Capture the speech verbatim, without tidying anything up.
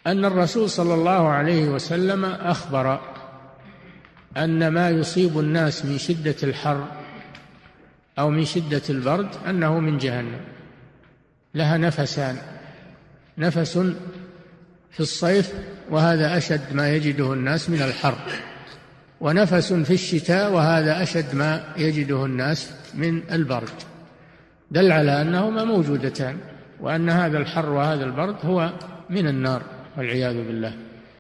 أن الرسول صلى الله عليه وسلم أخبر أن ما يصيب الناس من شدة الحر أو من شدة البرد أنه من جهنم، لها نفسان، نفس في الصيف وهذا أشد ما يجده الناس من الحر، ونفس في الشتاء وهذا أشد ما يجده الناس من البرد، دل على أنهما موجودتان، وأن هذا الحر وهذا البرد هو من النار والعياذ بالله.